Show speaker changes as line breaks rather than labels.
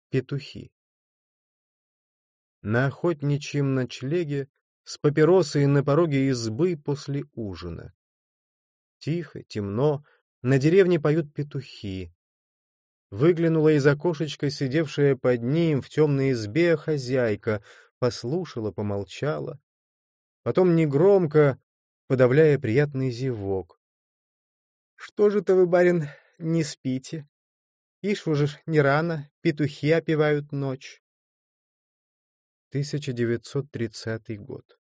Петухи. На охотничьем ночлеге с папиросой на пороге избы после ужина. Тихо, темно, на деревне поют петухи. Выглянула из окошечка сидевшая под ним в темной избе хозяйка, послушала, помолчала. Потом негромко, подавляя приятный зевок: — Что же-то вы, барин, не спите? Ишь уже ж не рано, петухи опевают ночь. 1930 год.